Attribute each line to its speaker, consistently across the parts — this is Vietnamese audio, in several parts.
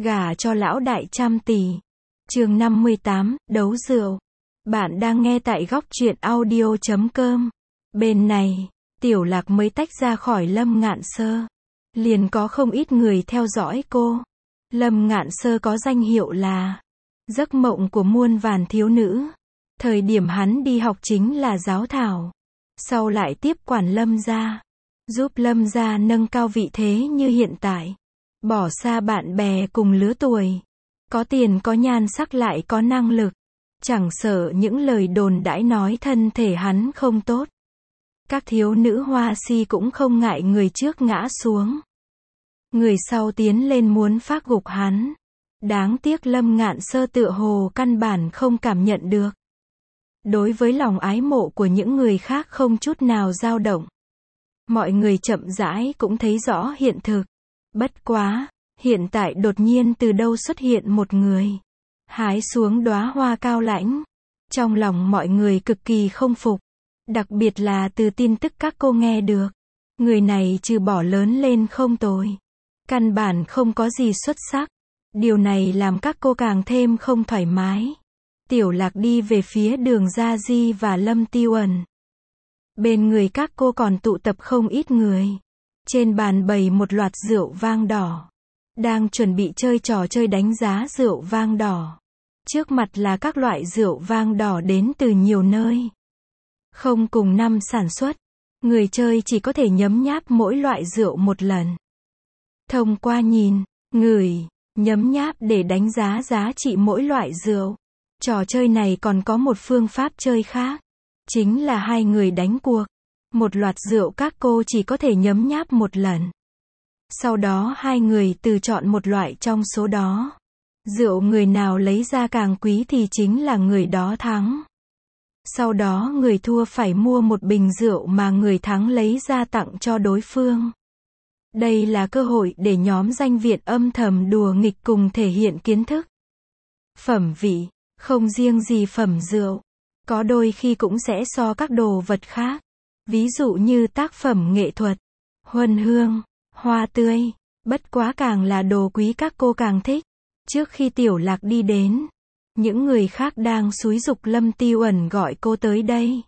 Speaker 1: Gả cho lão đại trăm tỷ. Chương 58, đấu rượu. Bạn đang nghe tại góc truyện audio.com. Bên này, Tiểu Lạc mới tách ra khỏi Lâm Ngạn Sơ. Liền có không ít người theo dõi cô. Lâm Ngạn Sơ có danh hiệu là giấc mộng của muôn vàn thiếu nữ. Thời điểm hắn đi học chính là giáo thảo. Sau lại tiếp quản Lâm gia. Giúp Lâm gia nâng cao vị thế như hiện tại. Bỏ xa bạn bè cùng lứa tuổi. Có tiền có nhan sắc lại có năng lực. Chẳng sợ những lời đồn đãi nói thân thể hắn không tốt. Các thiếu nữ hoa si cũng không ngại người trước ngã xuống. Người sau tiến lên muốn phác gục hắn. Đáng tiếc Lâm Ngạn Sơ tựa hồ căn bản không cảm nhận được. Đối với lòng ái mộ của những người khác không chút nào dao động. Mọi người chậm rãi cũng thấy rõ hiện thực. Bất quá, hiện tại đột nhiên từ đâu xuất hiện một người. Hái xuống đóa hoa cao lãnh. Trong lòng mọi người cực kỳ không phục. Đặc biệt là từ tin tức các cô nghe được. Người này trừ bỏ lớn lên không tồi. Căn bản không có gì xuất sắc. Điều này làm các cô càng thêm không thoải mái. Tiểu Lạc đi về phía Đường Gia Di và Lâm Tiêu Ẩn. Bên người các cô còn tụ tập không ít người. Trên bàn bày một loạt rượu vang đỏ. Đang chuẩn bị chơi trò chơi đánh giá rượu vang đỏ. Trước mặt là các loại rượu vang đỏ đến từ nhiều nơi. Không cùng năm sản xuất. Người chơi chỉ có thể nhấm nháp mỗi loại rượu một lần. Thông qua nhìn, ngửi, nhấm nháp để đánh giá giá trị mỗi loại rượu. Trò chơi này còn có một phương pháp chơi khác. Chính là hai người đánh cuộc. Một loạt rượu các cô chỉ có thể nhấm nháp một lần. Sau đó hai người từ chọn một loại trong số đó. Rượu người nào lấy ra càng quý thì chính là người đó thắng. Sau đó người thua phải mua một bình rượu mà người thắng lấy ra tặng cho đối phương. Đây là cơ hội để nhóm danh viện âm thầm đùa nghịch cùng thể hiện kiến thức. Phẩm vị, không riêng gì phẩm rượu. Có đôi khi cũng sẽ so các đồ vật khác. Ví dụ như tác phẩm nghệ thuật, huân hương, hoa tươi. Bất quá càng là đồ quý các cô càng thích. Trước khi Tiểu Lạc đi đến, những người khác đang xúi giục Lâm Tiêu Ẩn gọi cô tới đây.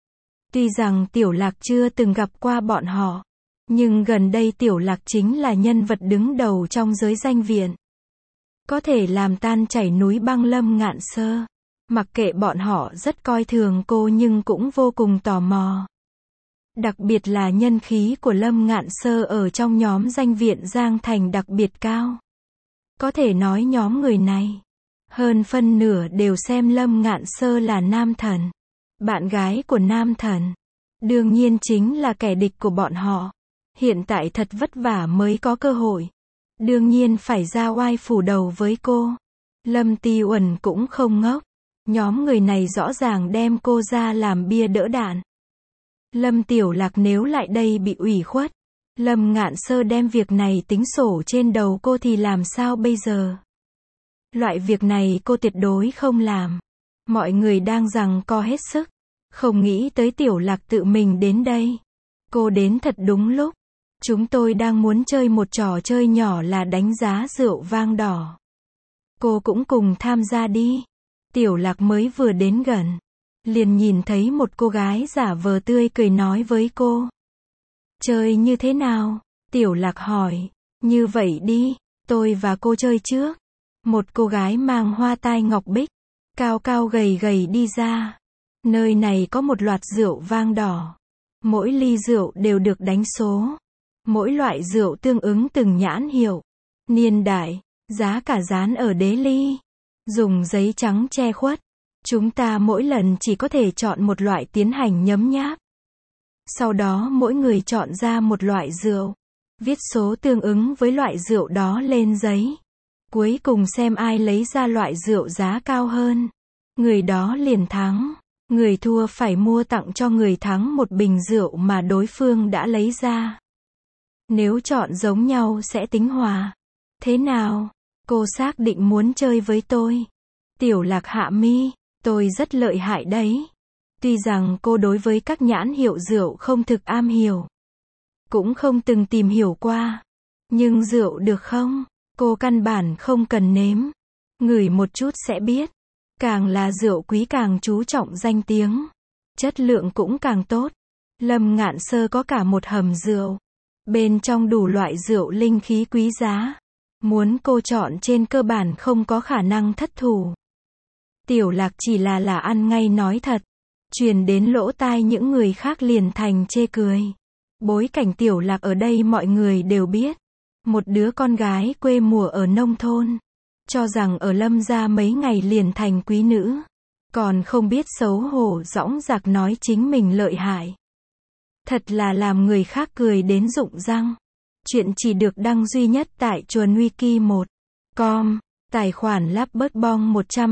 Speaker 1: Tuy rằng Tiểu Lạc chưa từng gặp qua bọn họ, nhưng gần đây Tiểu Lạc chính là nhân vật đứng đầu trong giới danh viện. Có thể làm tan chảy núi băng Lâm Ngạn Sơ. Mặc kệ bọn họ rất coi thường cô nhưng cũng vô cùng tò mò. Đặc biệt là nhân khí của Lâm Ngạn Sơ ở trong nhóm danh viện Giang Thành đặc biệt cao. Có thể nói nhóm người này, hơn phân nửa đều xem Lâm Ngạn Sơ là nam thần. Bạn gái của nam thần. Đương nhiên chính là kẻ địch của bọn họ. Hiện tại thật vất vả mới có cơ hội. Đương nhiên phải ra oai phủ đầu với cô. Lâm Tiêu Ẩn cũng không ngốc. Nhóm người này rõ ràng đem cô ra làm bia đỡ đạn. Lâm Tiểu Lạc nếu lại đây bị ủy khuất. Lâm Ngạn Sơ đem việc này tính sổ trên đầu cô thì làm sao bây giờ? Loại việc này cô tuyệt đối không làm. Mọi người đang giằng co hết sức. Không nghĩ tới Tiểu Lạc tự mình đến đây. Cô đến thật đúng lúc. Chúng tôi đang muốn chơi một trò chơi nhỏ là đánh giá rượu vang đỏ. Cô cũng cùng tham gia đi. Tiểu Lạc mới vừa đến gần. Liền nhìn thấy một cô gái giả vờ tươi cười nói với cô. Chơi như thế nào? Tiểu Lạc hỏi. Như vậy đi, tôi và cô chơi trước. Một cô gái mang hoa tai ngọc bích, cao cao gầy gầy đi ra. Nơi này có một loạt rượu vang đỏ. Mỗi ly rượu đều được đánh số. Mỗi loại rượu tương ứng từng nhãn hiệu, niên đại, giá cả dán ở đế ly. Dùng giấy trắng che khuất. Chúng ta mỗi lần chỉ có thể chọn một loại tiến hành nhấm nháp. Sau đó mỗi người chọn ra một loại rượu. Viết số tương ứng với loại rượu đó lên giấy. Cuối cùng xem ai lấy ra loại rượu giá cao hơn. Người đó liền thắng. Người thua phải mua tặng cho người thắng một bình rượu mà đối phương đã lấy ra. Nếu chọn giống nhau sẽ tính hòa. Thế nào? Cô xác định muốn chơi với tôi. Tiểu Lạc hạ mi. Tôi rất lợi hại đấy. Tuy rằng cô đối với các nhãn hiệu rượu không thực am hiểu. Cũng không từng tìm hiểu qua. Nhưng rượu được không? Cô căn bản không cần nếm. Ngửi một chút sẽ biết. Càng là rượu quý càng chú trọng danh tiếng. Chất lượng cũng càng tốt. Lâm Ngạn Sơ có cả một hầm rượu. Bên trong đủ loại rượu linh khí quý giá. Muốn cô chọn trên cơ bản không có khả năng thất thủ. Tiểu Lạc chỉ là ăn ngay nói thật. Truyền đến lỗ tai những người khác liền thành chê cười. Bối cảnh Tiểu Lạc ở đây mọi người đều biết. Một đứa con gái quê mùa ở nông thôn. Cho rằng ở Lâm gia mấy ngày liền thành quý nữ. Còn không biết xấu hổ dõng dạc nói chính mình lợi hại. Thật là làm người khác cười đến rụng răng. Chuyện chỉ được đăng duy nhất tại Chuồn Wiki 1.com, tài khoản Lapbotbong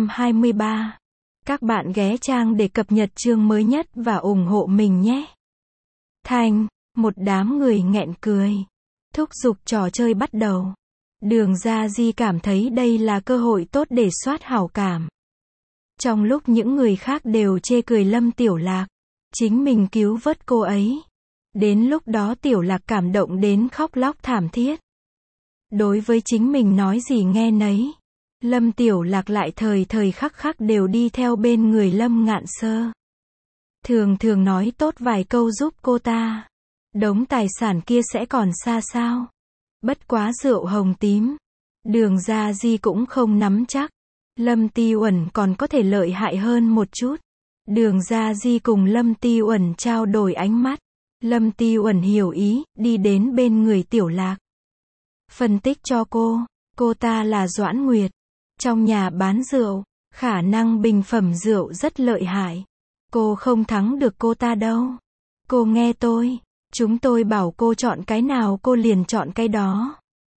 Speaker 1: 123. Các bạn ghé trang để cập nhật chương mới nhất và ủng hộ mình nhé. Thành, một đám người nghẹn cười. Thúc giục trò chơi bắt đầu. Đường Gia Di cảm thấy đây là cơ hội tốt để soát hảo cảm. Trong lúc những người khác đều chê cười Lâm Tiểu Lạc, chính mình cứu vớt cô ấy. Đến lúc đó Tiểu Lạc cảm động đến khóc lóc thảm thiết. Đối với chính mình nói gì nghe nấy. Lâm Tiểu Lạc lại thời thời khắc khắc đều đi theo bên người Lâm Ngạn Sơ. Thường thường nói tốt vài câu giúp cô ta. Đống tài sản kia sẽ còn xa sao. Bất quá rượu hồng tím. Đường Gia Di cũng không nắm chắc. Lâm Ti Uẩn còn có thể lợi hại hơn một chút. Đường Gia Di cùng Lâm Ti Uẩn trao đổi ánh mắt. Lâm Ti Uẩn hiểu ý, đi đến bên người Tiểu Lạc. Phân tích cho cô ta là Doãn Nguyệt. Trong nhà bán rượu, khả năng bình phẩm rượu rất lợi hại. Cô không thắng được cô ta đâu. Cô nghe tôi, chúng tôi bảo cô chọn cái nào cô liền chọn cái đó.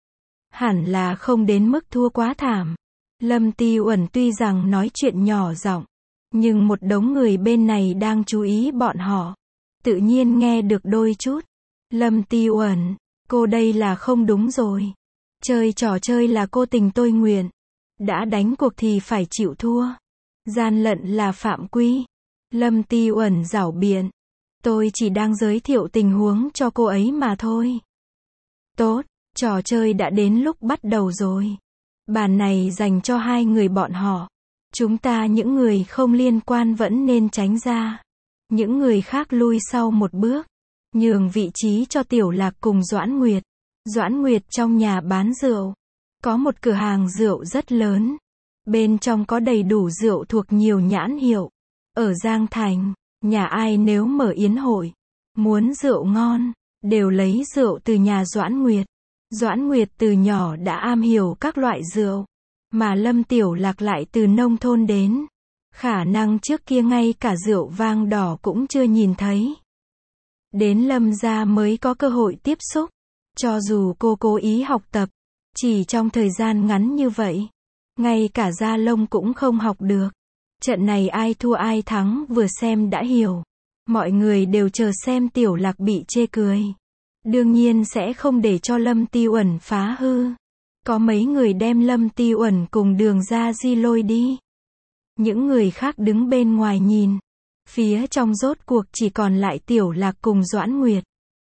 Speaker 1: Hẳn là không đến mức thua quá thảm. Lâm Ti Uẩn tuy rằng nói chuyện nhỏ giọng, nhưng một đống người bên này đang chú ý bọn họ. Tự nhiên nghe được đôi chút. Lâm Ti Uẩn, cô đây là không đúng rồi. Chơi trò chơi là cô tình tôi nguyện. Đã đánh cuộc thì phải chịu thua. Gian lận là phạm quy. Lâm Ti Uẩn giảo biện. Tôi chỉ đang giới thiệu tình huống cho cô ấy mà thôi. Tốt, trò chơi đã đến lúc bắt đầu rồi. Bàn này dành cho hai người bọn họ. Chúng ta những người không liên quan vẫn nên tránh ra. Những người khác lui sau một bước. Nhường vị trí cho Tiểu Lạc cùng Doãn Nguyệt. Doãn Nguyệt trong nhà bán rượu. Có một cửa hàng rượu rất lớn. Bên trong có đầy đủ rượu thuộc nhiều nhãn hiệu. Ở Giang Thành, nhà ai nếu mở yến hội, muốn rượu ngon, đều lấy rượu từ nhà Doãn Nguyệt. Doãn Nguyệt từ nhỏ đã am hiểu các loại rượu. Mà Lâm Tiểu Lạc lại từ nông thôn đến. Khả năng trước kia ngay cả rượu vang đỏ cũng chưa nhìn thấy. Đến Lâm gia mới có cơ hội tiếp xúc. Cho dù cô cố ý học tập, chỉ trong thời gian ngắn như vậy, ngay cả da lông cũng không học được. Trận này ai thua ai thắng vừa xem đã hiểu. Mọi người đều chờ xem Tiểu Lạc bị chê cười. Đương nhiên sẽ không để cho Lâm Ti Uẩn phá hư. Có mấy người đem Lâm Ti Uẩn cùng Đường Gia Di lôi đi. Những người khác đứng bên ngoài nhìn. Phía trong rốt cuộc chỉ còn lại Tiểu Lạc cùng Doãn Nguyệt.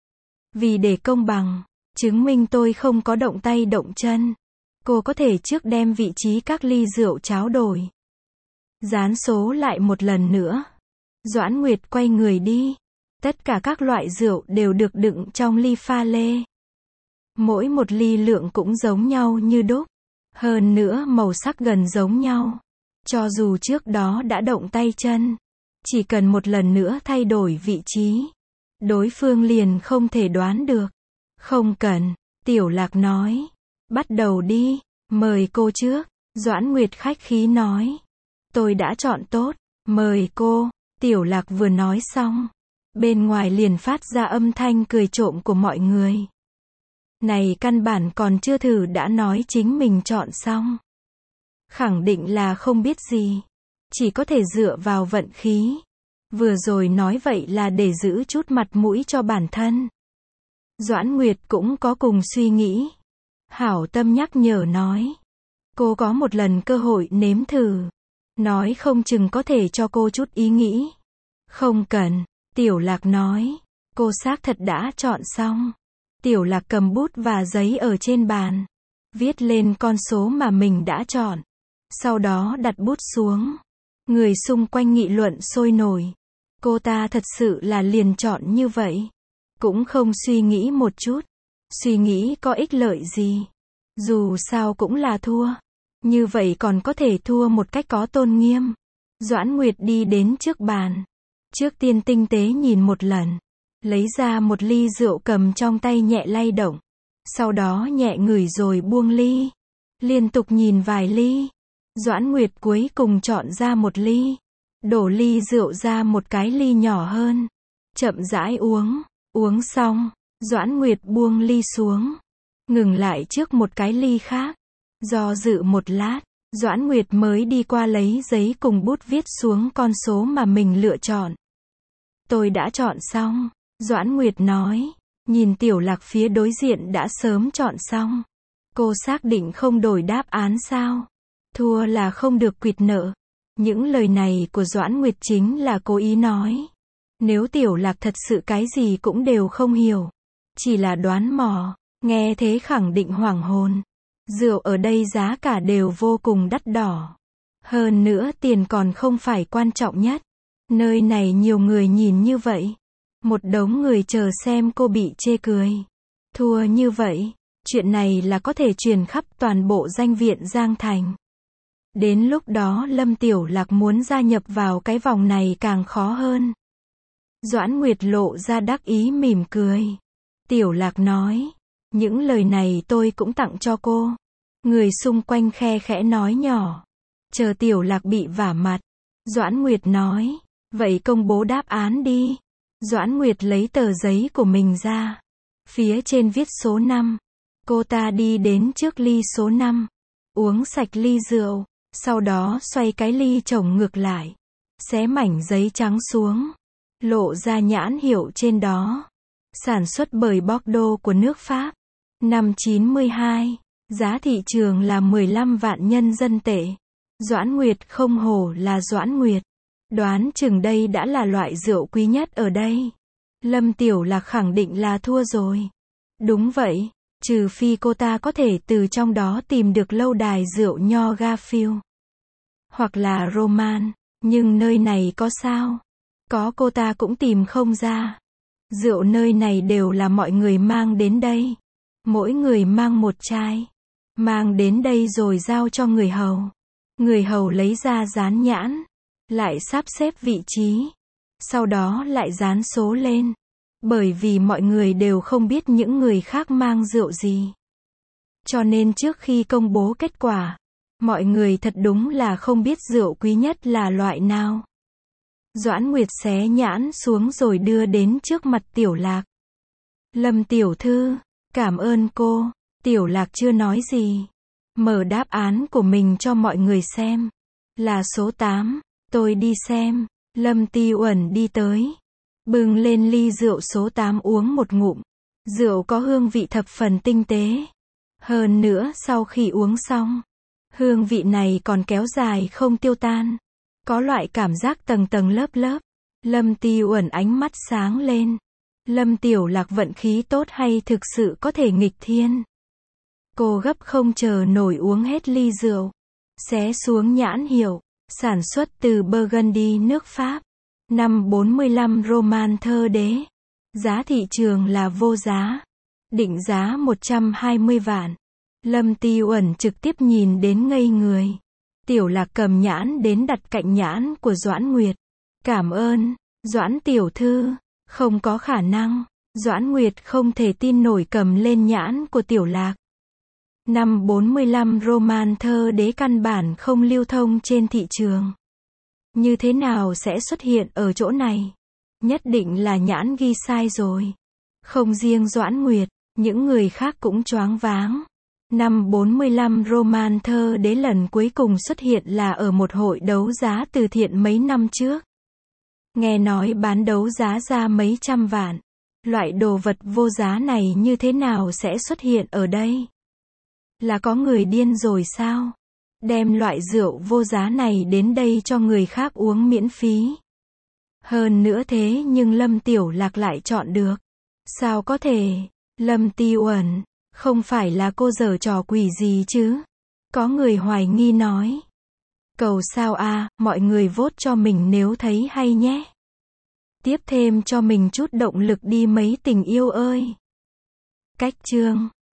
Speaker 1: Vì để công bằng, chứng minh tôi không có động tay động chân. Cô có thể trước đem vị trí các ly rượu tráo đổi. Dán số lại một lần nữa. Doãn Nguyệt quay người đi. Tất cả các loại rượu đều được đựng trong ly pha lê. Mỗi một ly lượng cũng giống nhau như đúc. Hơn nữa màu sắc gần giống nhau. Cho dù trước đó đã động tay chân, chỉ cần một lần nữa thay đổi vị trí, đối phương liền không thể đoán được. Không cần, Tiểu Lạc nói. Bắt đầu đi, mời cô trước. Doãn Nguyệt khách khí nói. Tôi đã chọn tốt, mời cô. Tiểu Lạc vừa nói xong, bên ngoài liền phát ra âm thanh cười trộm của mọi người. Này căn bản còn chưa thử đã nói chính mình chọn xong. Khẳng định là không biết gì. Chỉ có thể dựa vào vận khí. Vừa rồi nói vậy là để giữ chút mặt mũi cho bản thân. Doãn Nguyệt cũng có cùng suy nghĩ. Hảo tâm nhắc nhở nói. Cô có một lần cơ hội nếm thử. Nói không chừng có thể cho cô chút ý nghĩ. Không cần, Tiểu Lạc nói. Cô xác thật đã chọn xong. Tiểu Lạc cầm bút và giấy ở trên bàn. viết lên con số mà mình đã chọn. Sau đó đặt bút xuống. Người xung quanh nghị luận sôi nổi. Cô ta thật sự là liền chọn như vậy. Cũng không suy nghĩ một chút. Suy nghĩ có ích lợi gì. Dù sao cũng là thua. Như vậy còn có thể thua một cách có tôn nghiêm. Doãn Nguyệt đi đến trước bàn. Trước tiên tinh tế nhìn một lần. Lấy ra một ly rượu cầm trong tay nhẹ lay động. Sau đó nhẹ ngửi rồi buông ly. Liên tục nhìn vài ly. Doãn Nguyệt cuối cùng chọn ra một ly. Đổ ly rượu ra một cái ly nhỏ hơn. Chậm rãi uống. Uống xong, Doãn Nguyệt buông ly xuống. Ngừng lại trước một cái ly khác. Do dự một lát, Doãn Nguyệt mới đi qua lấy giấy cùng bút viết xuống con số mà mình lựa chọn. Tôi đã chọn xong, Doãn Nguyệt nói. Nhìn Tiểu Lạc phía đối diện đã sớm chọn xong. Cô xác định không đổi đáp án sao? Thua là không được quỵt nợ. Những lời này của Doãn Nguyệt chính là cố ý nói. Nếu Tiểu Lạc thật sự cái gì cũng đều không hiểu, chỉ là đoán mò, nghe thế khẳng định hoảng hồn. Rượu ở đây giá cả đều vô cùng đắt đỏ. Hơn nữa tiền còn không phải quan trọng nhất. Nơi này nhiều người nhìn như vậy. Một đống người chờ xem cô bị chê cười. Thua như vậy, chuyện này là có thể truyền khắp toàn bộ danh viện Giang Thành. Đến lúc đó Lâm Tiểu Lạc muốn gia nhập vào cái vòng này càng khó hơn. Doãn Nguyệt lộ ra đắc ý mỉm cười. Tiểu Lạc nói, những lời này tôi cũng tặng cho cô. Người xung quanh khe khẽ nói nhỏ. Chờ Tiểu Lạc bị vả mặt. Doãn Nguyệt nói, vậy công bố đáp án đi. Doãn Nguyệt lấy tờ giấy của mình ra. Phía trên viết số 5. Cô ta đi đến trước ly số 5. Uống sạch ly rượu. Sau đó xoay cái ly chồng ngược lại. Xé mảnh giấy trắng xuống. Lộ ra nhãn hiệu trên đó. Sản xuất bởi Bordeaux của nước Pháp. Năm 92. Giá thị trường là 15 vạn nhân dân tệ. Doãn Nguyệt không hổ là Doãn Nguyệt. Đoán chừng đây đã là loại rượu quý nhất ở đây. Lâm Tiểu Lạc khẳng định là thua rồi. Đúng vậy, trừ phi cô ta có thể từ trong đó tìm được lâu đài rượu nho Garfield. Hoặc là Roman, nhưng nơi này có sao? Có cô ta cũng tìm không ra. Rượu nơi này đều là mọi người mang đến đây. Mỗi người mang một chai. Mang đến đây rồi giao cho người hầu. Người hầu lấy ra dán nhãn. Lại sắp xếp vị trí. Sau đó lại dán số lên. Bởi vì mọi người đều không biết những người khác mang rượu gì. Cho nên trước khi công bố kết quả, mọi người thật đúng là không biết rượu quý nhất là loại nào. Doãn Nguyệt xé nhãn xuống rồi đưa đến trước mặt Tiểu Lạc. Lâm tiểu thư, cảm ơn cô. Tiểu Lạc chưa nói gì. Mở đáp án của mình cho mọi người xem. Là số 8. Tôi đi xem. Lâm Ti Uẩn đi tới. Bưng lên ly rượu số 8 uống một ngụm. Rượu có hương vị thập phần tinh tế. Hơn nữa sau khi uống xong, hương vị này còn kéo dài không tiêu tan. Có loại cảm giác tầng tầng lớp lớp. Lâm Ti Uẩn ánh mắt sáng lên. Lâm Tiểu Lạc vận khí tốt hay thực sự có thể nghịch thiên. Cô gấp không chờ nổi uống hết ly rượu. Xé xuống nhãn hiệu. Sản xuất từ Burgundy nước Pháp. Năm 45 Roman thơ đế. Giá thị trường là vô giá. Định giá 120 vạn. Lâm Ti Uẩn trực tiếp nhìn đến ngây người. Tiểu Lạc cầm nhãn đến đặt cạnh nhãn của Doãn Nguyệt. Cảm ơn, Doãn tiểu thư. Không có khả năng. Doãn Nguyệt không thể tin nổi cầm lên nhãn của Tiểu Lạc. Năm 45 Roman thơ đế căn bản không lưu thông trên thị trường. Như thế nào sẽ xuất hiện ở chỗ này? Nhất định là nhãn ghi sai rồi. Không riêng Doãn Nguyệt, những người khác cũng choáng váng. Năm 45 Roman thơ đế lần cuối cùng xuất hiện là ở một hội đấu giá từ thiện mấy năm trước. Nghe nói bán đấu giá ra mấy trăm vạn. Loại đồ vật vô giá này như thế nào sẽ xuất hiện ở đây? Là có người điên rồi sao? Đem loại rượu vô giá này đến đây cho người khác uống miễn phí. Hơn nữa thế nhưng Lâm Tiểu Lạc lại chọn được. Sao có thể? Lâm Ti Uẩn, Không phải là cô giở trò quỷ gì chứ? Có người hoài nghi nói. Cầu sao a, mọi người vote cho mình nếu thấy hay nhé. Tiếp thêm cho mình chút động lực đi mấy tình yêu ơi. Cách chương